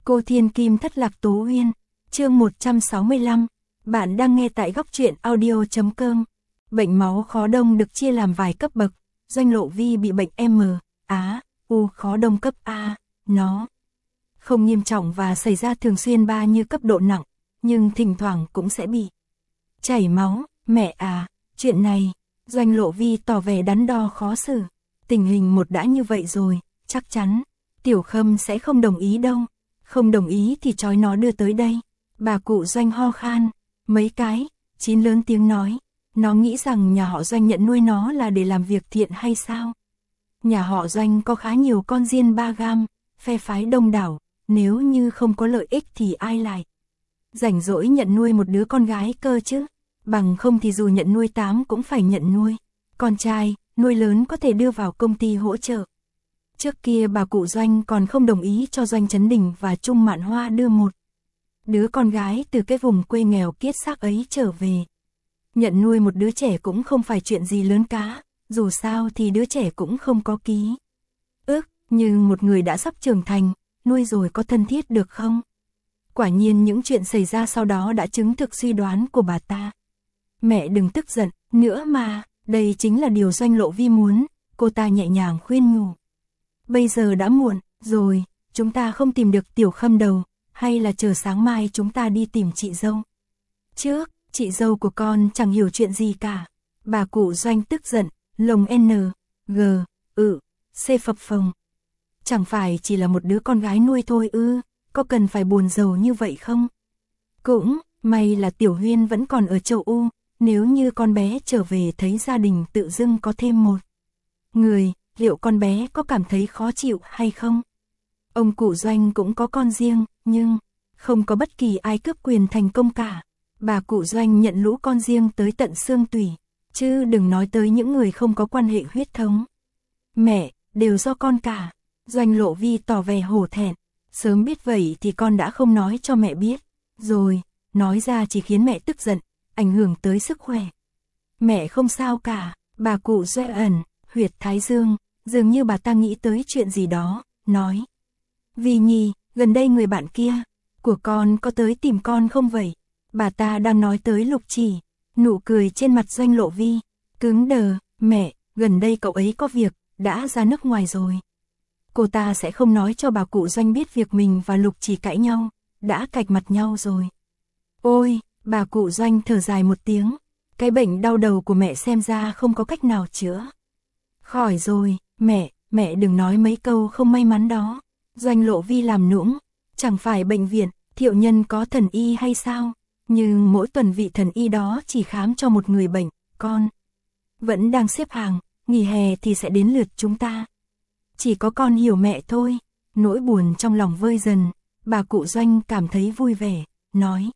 Cô Thiên Kim thất lạc Tố Uyên, chương 165, bạn đang nghe tại góc truyện audio.com. Bệnh máu khó đông được chia làm vài cấp bậc, Doanh Lộ Vi bị bệnh M, Á, U khó đông cấp A, nó không nghiêm trọng và xảy ra thường xuyên như cấp độ nặng, nhưng thỉnh thoảng cũng sẽ bị chảy máu. Mẹ à, chuyện này, Doanh Lộ Vi tỏ vẻ đắn đo khó xử, tình hình một đã như vậy rồi, chắc chắn Tiểu Khâm sẽ không đồng ý đâu, không đồng ý thì trói nó đưa tới đây. Bà cụ Doanh ho khan mấy cái, Chín lớn tiếng nói, nó nghĩ rằng nhà họ Doanh nhận nuôi nó là để làm việc thiện hay sao? Nhà họ Doanh có khá nhiều con diên ba gam, phe phái đông đảo, nếu như không có lợi ích thì ai lại rảnh rỗi nhận nuôi một đứa con gái cơ chứ, bằng không thì dù nhận nuôi 8 cũng phải nhận nuôi. Con trai, nuôi lớn có thể đưa vào công ty hỗ trợ. Trước kia bà cụ Doanh còn không đồng ý cho Doanh Trấn Đình và Trung Mạn Hoa đưa một đứa con gái từ cái vùng quê nghèo kiết xác ấy trở về. Nhận nuôi một đứa trẻ cũng không phải chuyện gì lớn cá, dù sao thì đứa trẻ cũng không có ký ức, nhưng một người đã sắp trưởng thành, nuôi rồi có thân thiết được không? Quả nhiên những chuyện xảy ra sau đó đã chứng thực suy đoán của bà ta. Mẹ đừng tức giận nữa mà, đây chính là điều Doanh Lộ Vi muốn, cô ta nhẹ nhàng khuyên nhủ. Bây giờ đã muộn rồi, chúng ta không tìm được Tiểu Khâm đâu, hay là chờ sáng mai chúng ta đi tìm chị dâu trước, chị dâu của con chẳng hiểu chuyện gì cả. Bà cụ Doanh tức giận, lồng N, G, C phập phồng. Chẳng phải chỉ là một đứa con gái nuôi thôi ư, có cần phải buồn rầu như vậy không? Cũng, may là Tiểu Huyên vẫn còn ở châu U, nếu như con bé trở về thấy gia đình tự dưng có thêm một người, liệu con bé có cảm thấy khó chịu hay không? Ông cụ Doanh cũng có con riêng, nhưng không có bất kỳ ai cướp quyền thành công cả. Bà cụ Doanh nhận lũ con riêng tới tận xương tủy, chứ đừng nói tới những người không có quan hệ huyết thống. Mẹ, đều do con cả. Doanh Lộ Vi tỏ vẻ hổ thẹn, sớm biết vậy thì con đã không nói cho mẹ biết, rồi, nói ra chỉ khiến mẹ tức giận, ảnh hưởng tới sức khỏe. Mẹ không sao cả, bà cụ Doanh ẩn, huyệt thái dương, dường như bà ta nghĩ tới chuyện gì đó, nói. Vi Nhi, gần đây người bạn kia của con có tới tìm con không vậy? Bà ta đang nói tới Lục Chỉ, nụ cười trên mặt Doanh Lộ Vi cứng đờ. Mẹ, gần đây cậu ấy có việc, đã ra nước ngoài rồi. Cô ta sẽ không nói cho bà cụ Doanh biết việc mình và Lục Chỉ cãi nhau, đã cạch mặt nhau rồi. Ôi, bà cụ Doanh thở dài một tiếng, cái bệnh đau đầu của mẹ xem ra không có cách nào chữa khỏi rồi. Mẹ đừng nói mấy câu không may mắn đó. Doanh Lộ Vi làm nũng, chẳng phải bệnh viện Thiệu Nhân có thần y hay sao? Nhưng mỗi tuần vị thần y đó chỉ khám cho một người bệnh, con vẫn đang xếp hàng, nghỉ hè thì sẽ đến lượt chúng ta. Chỉ có con hiểu mẹ thôi. Nỗi buồn trong lòng vơi dần, bà cụ Doanh cảm thấy vui vẻ, nói.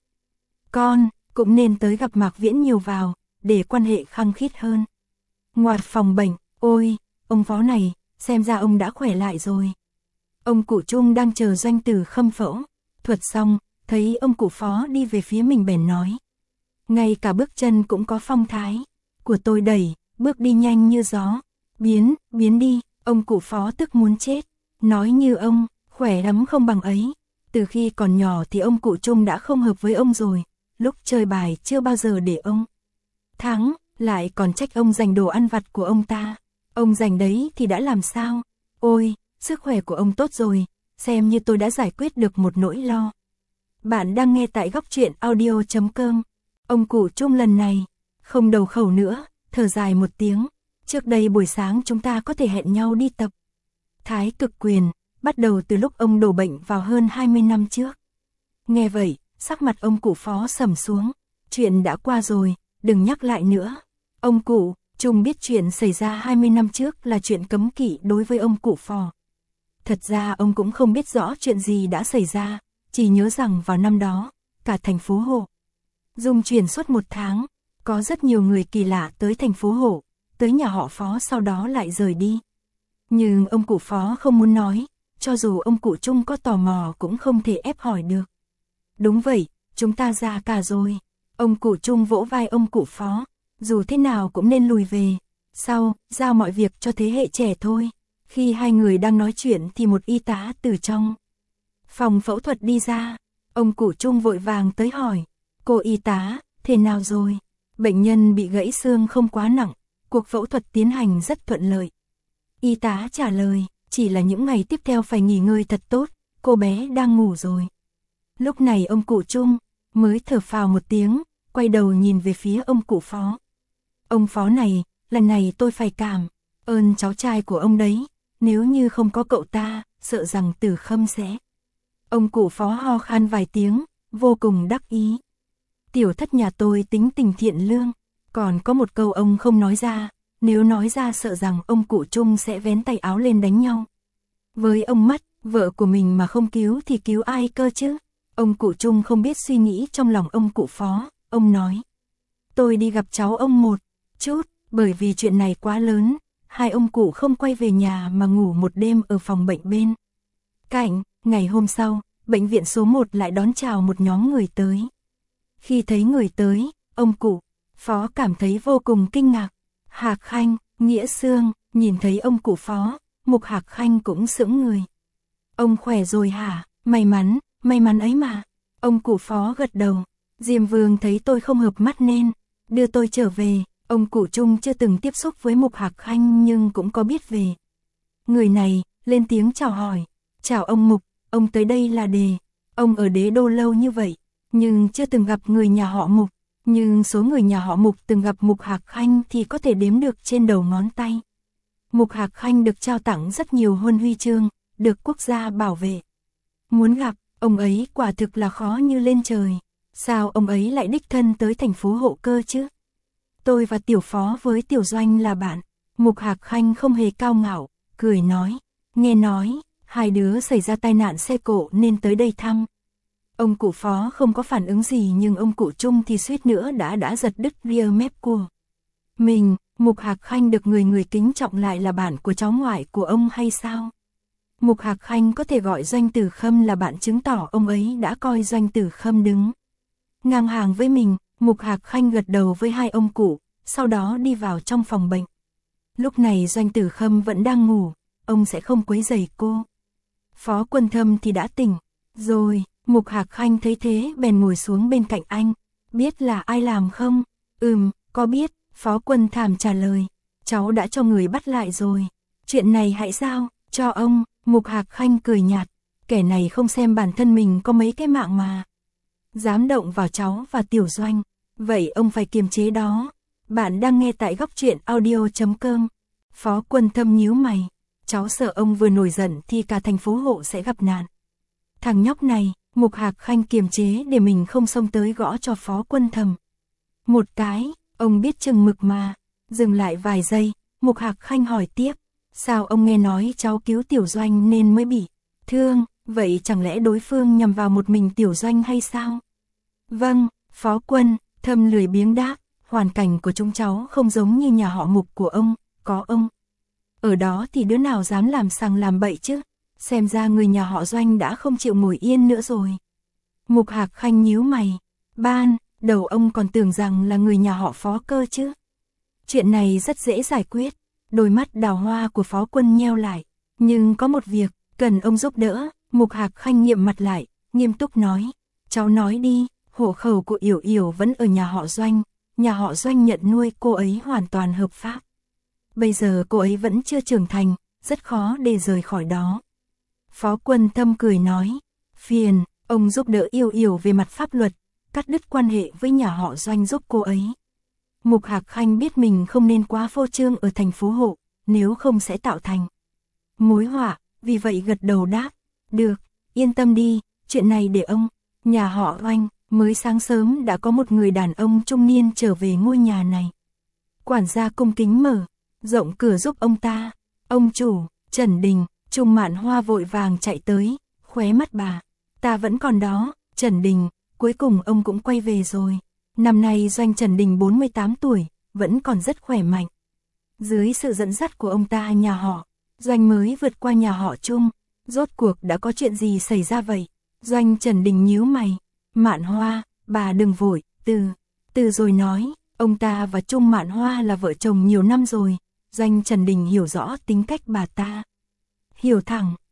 Con cũng nên tới gặp Mạc Viễn nhiều vào, để quan hệ khăng khít hơn. Ngoặt phòng bệnh, ôi, ông phó này, xem ra ông đã khỏe lại rồi. Ông cụ Trung đang chờ Doanh Tử Khâm phẫu thuật xong, thấy ông cụ phó đi về phía mình bèn nói. Ngay cả bước chân cũng có phong thái của tôi đẩy, bước đi nhanh như gió. Biến đi, ông cụ phó tức muốn chết. Nói như ông, khỏe lắm không bằng ấy. Từ khi còn nhỏ thì ông cụ Trung đã không hợp với ông rồi. Lúc chơi bài chưa bao giờ để ông thắng, lại còn trách ông giành đồ ăn vặt của ông ta. Ông giành đấy thì đã làm sao? Ôi, sức khỏe của ông tốt rồi, xem như tôi đã giải quyết được một nỗi lo. Bạn đang nghe tại góc truyện audio.com. Ông cụ Trung lần này không đầu khẩu nữa, thở dài một tiếng. Trước đây buổi sáng chúng ta có thể hẹn nhau đi tập Thái Cực Quyền, bắt đầu từ lúc ông đổ bệnh vào hơn 20 năm trước. Nghe vậy, sắc mặt ông cụ phó sầm xuống. Chuyện đã qua rồi, đừng nhắc lại nữa. Ông cụ Trung biết chuyện xảy ra 20 năm trước là chuyện cấm kỵ đối với ông cụ phò. Thật ra ông cũng không biết rõ chuyện gì đã xảy ra, chỉ nhớ rằng vào năm đó, cả thành phố Hộ Dung chuyển suốt một tháng, có rất nhiều người kỳ lạ tới thành phố Hộ, tới nhà họ Phó sau đó lại rời đi. Nhưng ông cụ Phó không muốn nói, cho dù ông cụ Trung có tò mò cũng không thể ép hỏi được. Đúng vậy, chúng ta già cả rồi. Ông cụ Trung vỗ vai ông cụ Phó, dù thế nào cũng nên lùi về, sau, giao mọi việc cho thế hệ trẻ thôi. Khi hai người đang nói chuyện thì một y tá từ trong Phòng phẫu thuật đi ra, ông cụ Trung vội vàng tới hỏi, cô y tá, thế nào rồi? Bệnh nhân bị gãy xương không quá nặng, cuộc phẫu thuật tiến hành rất thuận lợi. Y tá trả lời, chỉ là những ngày tiếp theo phải nghỉ ngơi thật tốt, cô bé đang ngủ rồi. Lúc này ông cụ Trung mới thở phào một tiếng, quay đầu nhìn về phía ông cụ Phó. Ông Phó này, lần này tôi phải cảm ơn cháu trai của ông đấy, nếu như không có cậu ta, sợ rằng Tử Khâm sẽ. Ông cụ Phó ho khan vài tiếng, vô cùng đắc ý. Tiểu thất nhà tôi tính tình thiện lương, còn có một câu ông không nói ra, nếu nói ra sợ rằng ông cụ Trung sẽ vén tay áo lên đánh nhau. Với ông mắt, vợ của mình mà không cứu thì cứu ai cơ chứ? Ông cụ Trung không biết suy nghĩ trong lòng ông cụ Phó, ông nói. Tôi đi gặp cháu ông một chút, bởi vì chuyện này quá lớn, hai ông cụ không quay về nhà mà ngủ một đêm ở phòng bệnh bên cạnh. Ngày hôm sau, bệnh viện số 1 lại đón chào một nhóm người tới. Khi thấy người tới, ông cụ Phó cảm thấy vô cùng kinh ngạc. Hạc Khanh, Nghĩa Sương, nhìn thấy ông cụ Phó, Mục Hạc Khanh cũng sững người. Ông khỏe rồi hả? May mắn ấy mà. Ông cụ Phó gật đầu. Diêm Vương thấy tôi không hợp mắt nên đưa tôi trở về. Ông cụ Trung chưa từng tiếp xúc với Mục Hạc Khanh nhưng cũng có biết về người này, lên tiếng chào hỏi. Chào ông Mục, ông tới đây là để. Ông ở Đế Đô lâu như vậy, nhưng chưa từng gặp người nhà họ Mục. Nhưng số người nhà họ Mục từng gặp Mục Hạc Khanh thì có thể đếm được trên đầu ngón tay. Mục Hạc Khanh được trao tặng rất nhiều huân huy chương, được quốc gia bảo vệ. Muốn gặp, ông ấy quả thực là khó như lên trời. Sao ông ấy lại đích thân tới thành phố Hộ Cơ chứ? Tôi và Tiểu Phó với Tiểu Doanh là bạn. Mục Hạc Khanh không hề cao ngạo, cười nói. Nghe nói, hai đứa xảy ra tai nạn xe cộ nên tới đây thăm. Ông cụ Phó không có phản ứng gì nhưng ông cụ Trung thì suýt nữa đã giật đứt ria mép của mình. Mục Hạc Khanh được người kính trọng lại là bạn của cháu ngoại của ông hay sao? Mục Hạc Khanh có thể gọi Doanh Tử Khâm là bạn chứng tỏ ông ấy đã coi Doanh Tử Khâm đứng ngang hàng với mình. Mục Hạc Khanh gật đầu với hai ông cụ, sau đó đi vào trong phòng bệnh. Lúc này Doanh Tử Khâm vẫn đang ngủ, ông sẽ không quấy rầy cô. Phó Quân Thâm thì đã tỉnh rồi. Mục Hạc Khanh thấy thế bèn ngồi xuống bên cạnh anh. Biết là ai làm không? Có biết. Phó Quân Thảm trả lời. Cháu đã cho người bắt lại rồi. Chuyện này hãy giao cho ông. Mục Hạc Khanh cười nhạt. Kẻ này không xem bản thân mình có mấy cái mạng mà dám động vào cháu và Tiểu Doanh. Vậy ông phải kiềm chế đó. Bạn đang nghe tại góc truyện audio.com. Phó Quân Thâm nhíu mày. Cháu sợ ông vừa nổi giận thì cả thành phố Hộ sẽ gặp nạn. Thằng nhóc này. Mục Hạc Khanh kiềm chế để mình không xông tới gõ cho Phó Quân Thâm một cái. Ông biết chừng mực mà. Dừng lại vài giây, Mục Hạc Khanh hỏi tiếp. Sao ông nghe nói cháu cứu Tiểu Doanh nên mới bị thương? Vậy chẳng lẽ đối phương nhằm vào một mình Tiểu Doanh hay sao? Vâng, Phó Quân Thâm lười biếng đáp. Hoàn cảnh của chúng cháu không giống như nhà họ Mục của ông. Có ông ở đó thì đứa nào dám làm sằng làm bậy chứ? Xem ra người nhà họ Doanh đã không chịu ngồi yên nữa rồi. Mục Hạc Khanh nhíu mày. Ban đầu ông còn tưởng rằng là người nhà họ Phó cơ chứ. Chuyện này rất dễ giải quyết. Đôi mắt đào hoa của Phó Quân nheo lại. Nhưng có một việc, cần ông giúp đỡ. Mục Hạc Khanh nghiêm mặt lại, nghiêm túc nói. Cháu nói đi, hộ khẩu của Yểu Yểu vẫn ở nhà họ Doanh. Nhà họ Doanh nhận nuôi cô ấy hoàn toàn hợp pháp. Bây giờ cô ấy vẫn chưa trưởng thành, rất khó để rời khỏi đó. Phó Quân Thâm cười nói. Phiền, ông giúp đỡ Yểu Yểu về mặt pháp luật, cắt đứt quan hệ với nhà họ Doanh giúp cô ấy. Mục Hạc Khanh biết mình không nên quá phô trương ở thành phố Hộ, nếu không sẽ tạo thành mối họa, vì vậy gật đầu đáp. Được, yên tâm đi, chuyện này để ông. Nhà họ Doanh, mới sáng sớm đã có một người đàn ông trung niên trở về ngôi nhà này. Quản gia cung kính mở rộng cửa giúp ông ta. Ông chủ, Trần Đình. Trung Mạn Hoa vội vàng chạy tới, khóe mắt bà. Ta vẫn còn đó, Trần Đình, cuối cùng ông cũng quay về rồi. Năm nay Doanh Trần Đình 48 tuổi, vẫn còn rất khỏe mạnh. Dưới sự dẫn dắt của ông ta nhà họ Doanh mới vượt qua nhà họ Trung. Rốt cuộc đã có chuyện gì xảy ra vậy? Doanh Trần Đình nhíu mày. Mạn Hoa, bà đừng vội, từ rồi nói. Ông ta và Trung Mạn Hoa là vợ chồng nhiều năm rồi. Doanh Trần Đình hiểu rõ tính cách bà ta. Hiểu thẳng,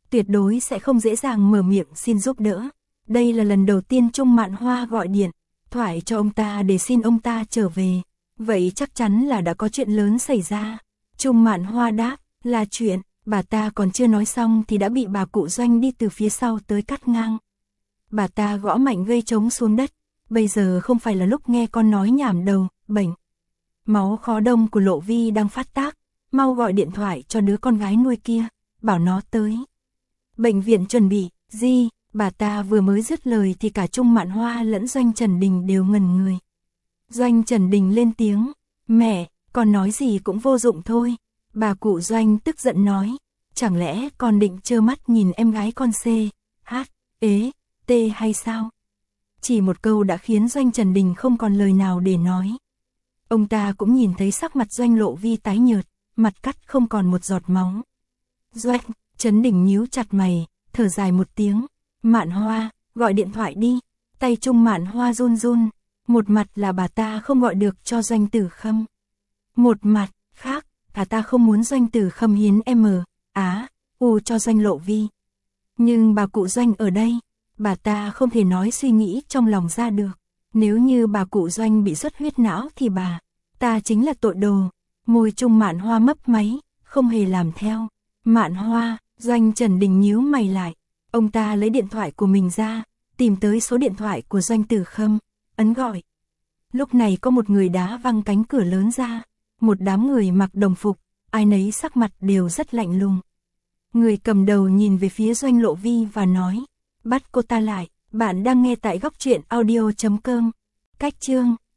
tuyệt đối sẽ không dễ dàng mở miệng xin giúp đỡ. Đây là lần đầu tiên Trung Mạn Hoa gọi điện thoại cho ông ta để xin ông ta trở về. Vậy chắc chắn là đã có chuyện lớn xảy ra. Trung Mạn Hoa đáp, là chuyện, bà ta còn chưa nói xong thì đã bị bà cụ Doanh đi từ phía sau tới cắt ngang. Bà ta gõ mạnh gây trống xuống đất, bây giờ không phải là lúc nghe con nói nhảm đầu, bệnh. Máu khó đông của Lộ Vi đang phát tác, mau gọi điện thoại cho đứa con gái nuôi kia, bảo nó tới. Bệnh viện chuẩn bị, gì, bà ta vừa mới dứt lời thì cả Trung Mạn Hoa lẫn Doanh Trần Đình đều ngẩn người. Doanh Trần Đình lên tiếng, mẹ, con nói gì cũng vô dụng thôi. Bà cụ Doanh tức giận nói, chẳng lẽ con định trơ mắt nhìn em gái con C, H, ế, T hay sao? Chỉ một câu đã khiến Doanh Trần Đình không còn lời nào để nói. Ông ta cũng nhìn thấy sắc mặt Doanh Lộ Vi tái nhợt, mặt cắt không còn một giọt máu. Doanh Trần Đình nhíu chặt mày, thở dài một tiếng, Mạn Hoa, gọi điện thoại đi. Tay Trung Mạn Hoa run run, một mặt là bà ta không gọi được cho Doanh Tử Khâm. Một mặt khác, bà ta không muốn Doanh Tử Khâm hiến U cho Doanh Lộ Vi. Nhưng bà cụ Doanh ở đây, bà ta không thể nói suy nghĩ trong lòng ra được. Nếu như bà cụ Doanh bị xuất huyết não thì ta chính là tội đồ. Môi Trung Mạn Hoa mấp máy, không hề làm theo. Mạn Hoa, Doanh Trần Đình nhíu mày lại. Ông ta lấy điện thoại của mình ra, tìm tới số điện thoại của Doanh Tử Khâm, ấn gọi. Lúc này có một người đá văng cánh cửa lớn ra, một đám người mặc đồng phục, ai nấy sắc mặt đều rất lạnh lùng. Người cầm đầu nhìn về phía Doanh Lộ Vi và nói, bắt cô ta lại, bạn đang nghe tại góc truyện audio.com. Cách chương